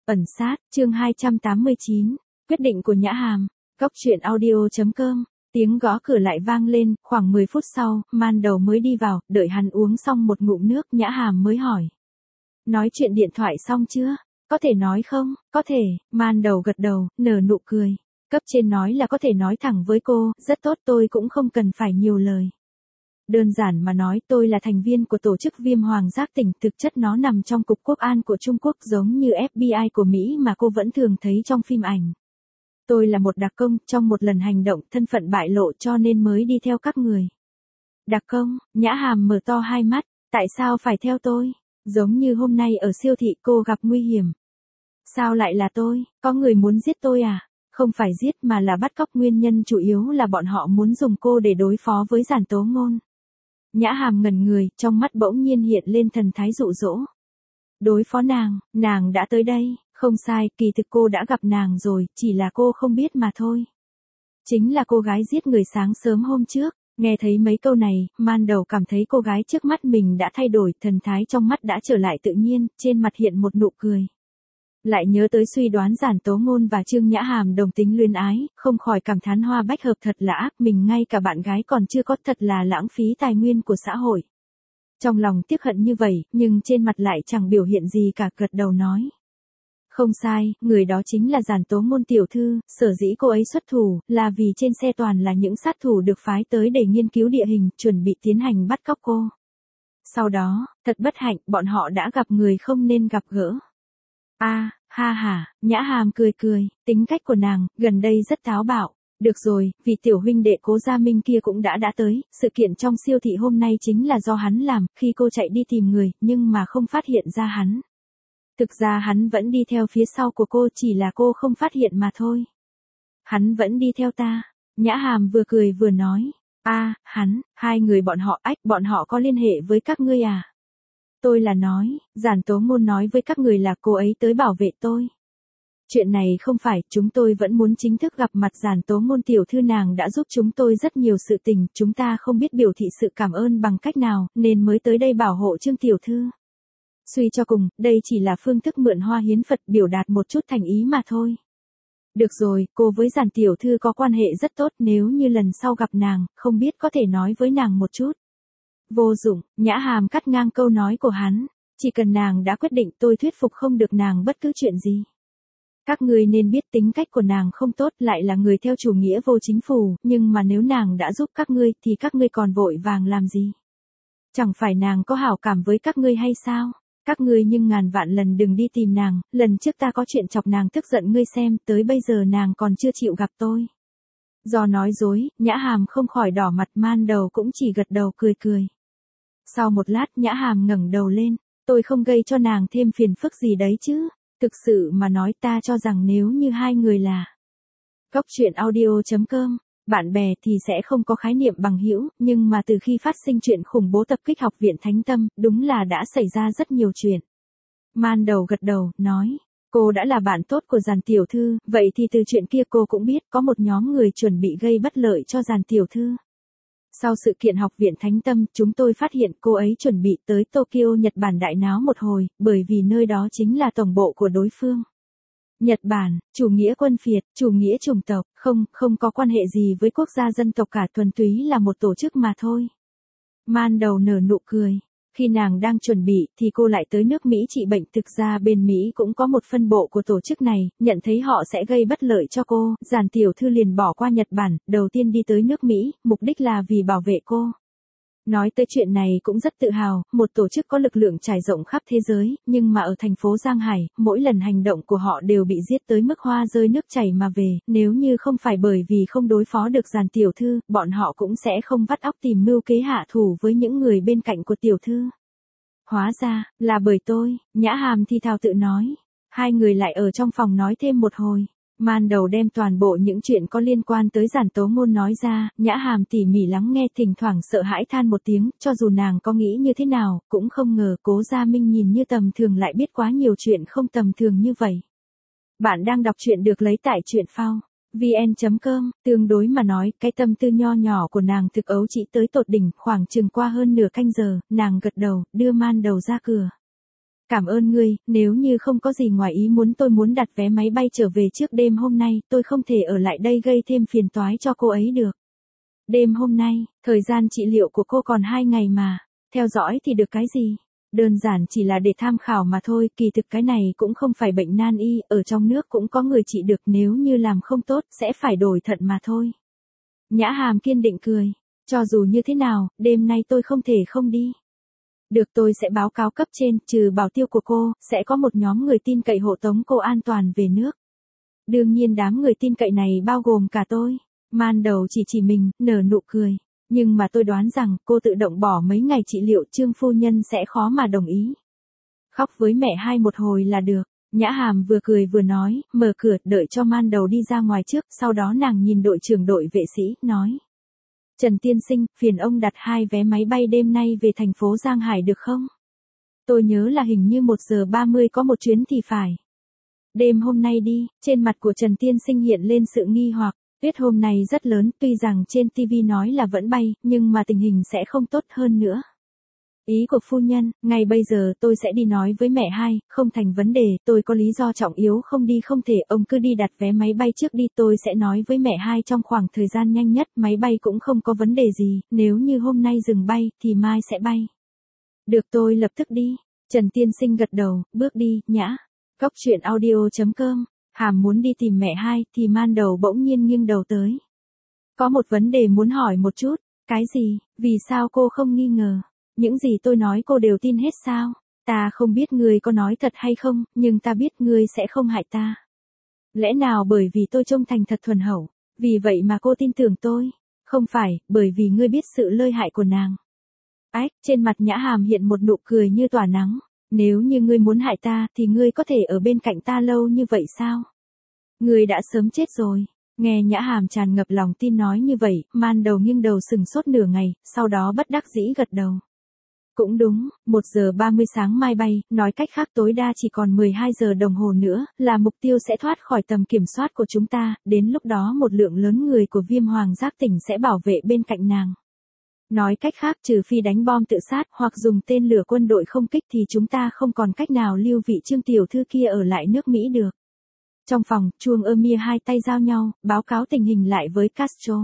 Ẩn sát, chương 289, quyết định của Nhã Hàm, Cốc truyện audio.com, tiếng gõ cửa lại vang lên, khoảng 10 phút sau, Man Đầu mới đi vào, đợi hắn uống xong một ngụm nước, Nhã Hàm mới hỏi. Nói chuyện điện thoại xong chưa? Có thể nói không? Có thể, Man Đầu gật đầu, nở nụ cười. Cấp trên nói là có thể nói thẳng với cô, rất tốt, tôi cũng không cần phải nhiều lời. Đơn giản mà nói, tôi là thành viên của tổ chức Viêm Hoàng Giác Tỉnh, thực chất nó nằm trong Cục Quốc an của Trung Quốc giống như FBI của Mỹ mà cô vẫn thường thấy trong phim ảnh. Tôi là một đặc công, trong một lần hành động thân phận bại lộ cho nên mới đi theo các người. Đặc công, Nhã Hàm mở to hai mắt, tại sao phải theo tôi? Giống như hôm nay ở siêu thị cô gặp nguy hiểm. Sao lại là tôi? Có người muốn giết tôi à? Không phải giết mà là bắt cóc, nguyên nhân chủ yếu là bọn họ muốn dùng cô để đối phó với Giản Tố Ngôn. Nhã Hàm ngẩn người, trong mắt bỗng nhiên hiện lên thần thái dụ dỗ. Đối phó nàng đã tới đây, không sai, kỳ thực cô đã gặp nàng rồi, chỉ là cô không biết mà thôi. Chính là cô gái giết người sáng sớm hôm trước. Nghe thấy mấy câu này, Man Đầu cảm thấy cô gái trước mắt mình đã thay đổi, thần thái trong mắt đã trở lại tự nhiên, trên mặt hiện một nụ cười. Lại nhớ tới suy đoán Giản Tố Ngôn và Trương Nhã Hàm đồng tính luyến ái, không khỏi cảm thán hoa bách hợp thật là ác, mình ngay cả bạn gái còn chưa có, thật là lãng phí tài nguyên của xã hội. Trong lòng tiếc hận như vậy, nhưng trên mặt lại chẳng biểu hiện gì cả, gật đầu nói. Không sai, người đó chính là Giản Tố Ngôn tiểu thư, sở dĩ cô ấy xuất thủ, là vì trên xe toàn là những sát thủ được phái tới để nghiên cứu địa hình, chuẩn bị tiến hành bắt cóc cô. Sau đó, thật bất hạnh, bọn họ đã gặp người không nên gặp gỡ. Ha ha, Nhã Hàm cười cười, tính cách của nàng, gần đây rất táo bạo. Được rồi, vì tiểu huynh đệ Cố Gia Minh kia cũng đã tới, sự kiện trong siêu thị hôm nay chính là do hắn làm, khi cô chạy đi tìm người, nhưng mà không phát hiện ra hắn. Thực ra hắn vẫn đi theo phía sau của cô, chỉ là cô không phát hiện mà thôi. Hắn vẫn đi theo ta. Nhã Hàm vừa cười vừa nói. Hai người bọn họ có liên hệ với các ngươi à? Tôi là nói, Giản Tố Ngôn nói với các người là cô ấy tới bảo vệ tôi. Chuyện này không phải, chúng tôi vẫn muốn chính thức gặp mặt Giản Tố Ngôn tiểu thư, nàng đã giúp chúng tôi rất nhiều sự tình, chúng ta không biết biểu thị sự cảm ơn bằng cách nào, nên mới tới đây bảo hộ Trương tiểu thư. Suy cho cùng, đây chỉ là phương thức mượn hoa hiến Phật, biểu đạt một chút thành ý mà thôi. Được rồi, cô với Giản tiểu thư có quan hệ rất tốt, nếu như lần sau gặp nàng, không biết có thể nói với nàng một chút. Vô dụng, Nhã Hàm cắt ngang câu nói của hắn, chỉ cần nàng đã quyết định, tôi thuyết phục không được nàng bất cứ chuyện gì. Các ngươi nên biết tính cách của nàng không tốt, lại là người theo chủ nghĩa vô chính phủ, nhưng mà nếu nàng đã giúp các ngươi thì các ngươi còn vội vàng làm gì? Chẳng phải nàng có hảo cảm với các ngươi hay sao? Các ngươi nhưng ngàn vạn lần đừng đi tìm nàng, lần trước ta có chuyện chọc nàng tức giận, ngươi xem, tới bây giờ nàng còn chưa chịu gặp tôi. Do nói dối, Nhã Hàm không khỏi đỏ mặt, Man Đầu cũng chỉ gật đầu cười cười. Sau một lát Nhã Hàm ngẩng đầu lên, tôi không gây cho nàng thêm phiền phức gì đấy chứ, thực sự mà nói ta cho rằng nếu như hai người là Cốc truyện audio.com, bạn bè thì sẽ không có khái niệm bằng hữu, nhưng mà từ khi phát sinh chuyện khủng bố tập kích học viện Thánh Tâm, đúng là đã xảy ra rất nhiều chuyện. Man Đầu gật đầu, nói, cô đã là bạn tốt của Giản tiểu thư, vậy thì từ chuyện kia cô cũng biết, có một nhóm người chuẩn bị gây bất lợi cho Giản tiểu thư. Sau sự kiện học viện Thánh Tâm, chúng tôi phát hiện cô ấy chuẩn bị tới Tokyo, Nhật Bản đại náo một hồi, bởi vì nơi đó chính là tổng bộ của đối phương. Nhật Bản, chủ nghĩa quân phiệt, chủ nghĩa chủng tộc, không có quan hệ gì với quốc gia dân tộc cả, thuần túy là một tổ chức mà thôi. Man Đầu nở nụ cười. Khi nàng đang chuẩn bị thì cô lại tới nước Mỹ trị bệnh, thực ra bên Mỹ cũng có một phân bộ của tổ chức này, nhận thấy họ sẽ gây bất lợi cho cô, Giản tiểu thư liền bỏ qua Nhật Bản, đầu tiên đi tới nước Mỹ, mục đích là vì bảo vệ cô. Nói tới chuyện này cũng rất tự hào, một tổ chức có lực lượng trải rộng khắp thế giới, nhưng mà ở thành phố Giang Hải, mỗi lần hành động của họ đều bị giết tới mức hoa rơi nước chảy mà về, nếu như không phải bởi vì không đối phó được Giản tiểu thư, bọn họ cũng sẽ không vắt óc tìm mưu kế hạ thủ với những người bên cạnh của tiểu thư. Hóa ra, là bởi tôi, Nhã Hàm thì thào tự nói. Hai người lại ở trong phòng nói thêm một hồi. Man Đầu đem toàn bộ những chuyện có liên quan tới Giản Tố Ngôn nói ra, Nhã Hàm tỉ mỉ lắng nghe, thỉnh thoảng sợ hãi than một tiếng, cho dù nàng có nghĩ như thế nào, cũng không ngờ Cố Gia Minh nhìn như tầm thường lại biết quá nhiều chuyện không tầm thường như vậy. Bạn đang đọc truyện được lấy tại truyện phao vn.com, tương đối mà nói, cái tâm tư nho nhỏ của nàng thực ấu chỉ tới tột đỉnh, khoảng chừng qua hơn nửa canh giờ, nàng gật đầu, đưa Man Đầu ra cửa. Cảm ơn ngươi, nếu như không có gì ngoài ý muốn tôi muốn đặt vé máy bay trở về trước đêm hôm nay, tôi không thể ở lại đây gây thêm phiền toái cho cô ấy được. Đêm hôm nay, thời gian trị liệu của cô còn 2 ngày mà, theo dõi thì được cái gì? Đơn giản chỉ là để tham khảo mà thôi, kỳ thực cái này cũng không phải bệnh nan y, ở trong nước cũng có người trị được, nếu như làm không tốt, sẽ phải đổi thận mà thôi. Nhã Hàm kiên định cười, cho dù như thế nào, đêm nay tôi không thể không đi. Được, tôi sẽ báo cáo cấp trên, trừ bảo tiêu của cô, sẽ có một nhóm người tin cậy hộ tống cô an toàn về nước. Đương nhiên đám người tin cậy này bao gồm cả tôi. Man Đầu chỉ mình, nở nụ cười. Nhưng mà tôi đoán rằng cô tự động bỏ mấy ngày trị liệu, Trương phu nhân sẽ khó mà đồng ý. Khóc với mẹ hai một hồi là được. Nhã Hàm vừa cười vừa nói, mở cửa đợi cho Man Đầu đi ra ngoài trước, sau đó nàng nhìn đội trưởng đội vệ sĩ, nói. Trần tiên sinh, phiền ông đặt 2 vé máy bay đêm nay về thành phố Giang Hải được không? Tôi nhớ là hình như 1:30 có một chuyến thì phải. Đêm hôm nay đi, trên mặt của Trần tiên sinh hiện lên sự nghi hoặc. Tuyết hôm nay rất lớn, tuy rằng trên TV nói là vẫn bay, nhưng mà tình hình sẽ không tốt hơn nữa. Ý của phu nhân, ngay bây giờ tôi sẽ đi nói với mẹ hai, không thành vấn đề, tôi có lý do trọng yếu không đi không thể, ông cứ đi đặt vé máy bay trước đi, tôi sẽ nói với mẹ hai trong khoảng thời gian nhanh nhất, máy bay cũng không có vấn đề gì, nếu như hôm nay dừng bay, thì mai sẽ bay. Được, tôi lập tức đi. Trần tiên sinh gật đầu, bước đi, Nhã. Góc truyện audio.com. Hàm muốn đi tìm mẹ hai, thì Man Đầu bỗng nhiên nghiêng đầu tới. Có một vấn đề muốn hỏi một chút. Cái gì? Vì sao cô không nghi ngờ? Những gì tôi nói cô đều tin hết sao? Ta không biết ngươi có nói thật hay không, nhưng ta biết ngươi sẽ không hại ta. Lẽ nào bởi vì tôi trông thành thật thuần hậu, vì vậy mà cô tin tưởng tôi? Không phải, bởi vì ngươi biết sự lợi hại của nàng. Ách, trên mặt Nhã Hàm hiện một nụ cười như tỏa nắng. Nếu như ngươi muốn hại ta, thì ngươi có thể ở bên cạnh ta lâu như vậy sao? Ngươi đã sớm chết rồi. Nghe Nhã Hàm tràn ngập lòng tin nói như vậy, Man Đầu nghiêng đầu sừng sốt nửa ngày, sau đó bất đắc dĩ gật đầu. Cũng đúng, 1:30 sáng mai bay, nói cách khác tối đa chỉ còn 12 giờ đồng hồ nữa, là mục tiêu sẽ thoát khỏi tầm kiểm soát của chúng ta, đến lúc đó một lượng lớn người của Viêm Hoàng Giác Tỉnh sẽ bảo vệ bên cạnh nàng. Nói cách khác, trừ phi đánh bom tự sát hoặc dùng tên lửa quân đội không kích thì chúng ta không còn cách nào lưu vị Trương tiểu thư kia ở lại nước Mỹ được. Trong phòng, Chuông Mia hai tay giao nhau, báo cáo tình hình lại với Castro.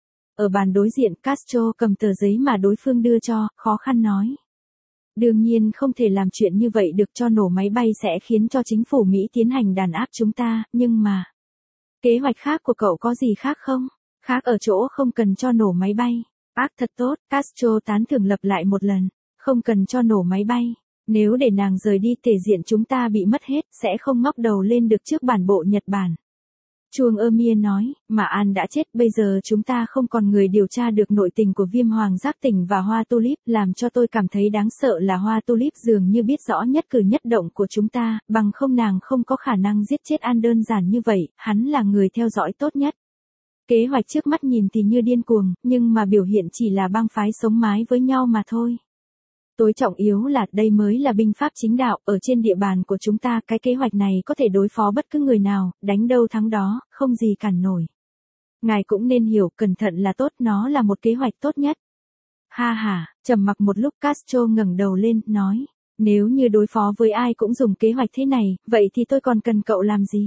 Ở bàn đối diện, Castro cầm tờ giấy mà đối phương đưa cho, khó khăn nói. Đương nhiên không thể làm chuyện như vậy được, cho nổ máy bay sẽ khiến cho chính phủ Mỹ tiến hành đàn áp chúng ta, nhưng mà... Kế hoạch khác của cậu có gì khác không? Khác ở chỗ không cần cho nổ máy bay. Ác thật tốt, Castro tán thưởng lặp lại một lần. Không cần cho nổ máy bay. Nếu để nàng rời đi, thể diện chúng ta bị mất hết, sẽ không ngóc đầu lên được trước bản bộ Nhật Bản. Chuông Mia nói, mà An đã chết, bây giờ chúng ta không còn người điều tra được nội tình của Viêm Hoàng Giác Tỉnh và Hoa Tulip, làm cho tôi cảm thấy đáng sợ là Hoa Tulip dường như biết rõ nhất cử nhất động của chúng ta, bằng không nàng không có khả năng giết chết An đơn giản như vậy, hắn là người theo dõi tốt nhất. Kế hoạch trước mắt nhìn thì như điên cuồng, nhưng mà biểu hiện chỉ là bang phái sống mái với nhau mà thôi. Tối trọng yếu là đây mới là binh pháp chính đạo, ở trên địa bàn của chúng ta, cái kế hoạch này có thể đối phó bất cứ người nào, đánh đâu thắng đó, không gì cản nổi. Ngài cũng nên hiểu, cẩn thận là tốt, nó là một kế hoạch tốt nhất. Ha ha, trầm mặc một lúc Castro ngẩng đầu lên, nói, nếu như đối phó với ai cũng dùng kế hoạch thế này, vậy thì tôi còn cần cậu làm gì?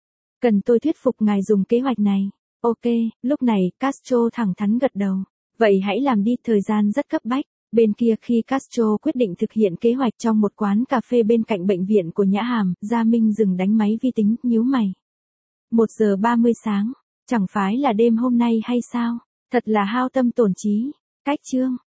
Cần tôi thuyết phục ngài dùng kế hoạch này. Ok, lúc này, Castro thẳng thắn gật đầu. Vậy hãy làm đi, thời gian rất cấp bách. Bên kia khi Castro quyết định thực hiện kế hoạch trong một quán cà phê bên cạnh bệnh viện của Nhã Hàm, Gia Minh dừng đánh máy vi tính, nhíu mày. 1:30 sáng, chẳng phải là đêm hôm nay hay sao? Thật là hao tâm tổn trí. Cách chương.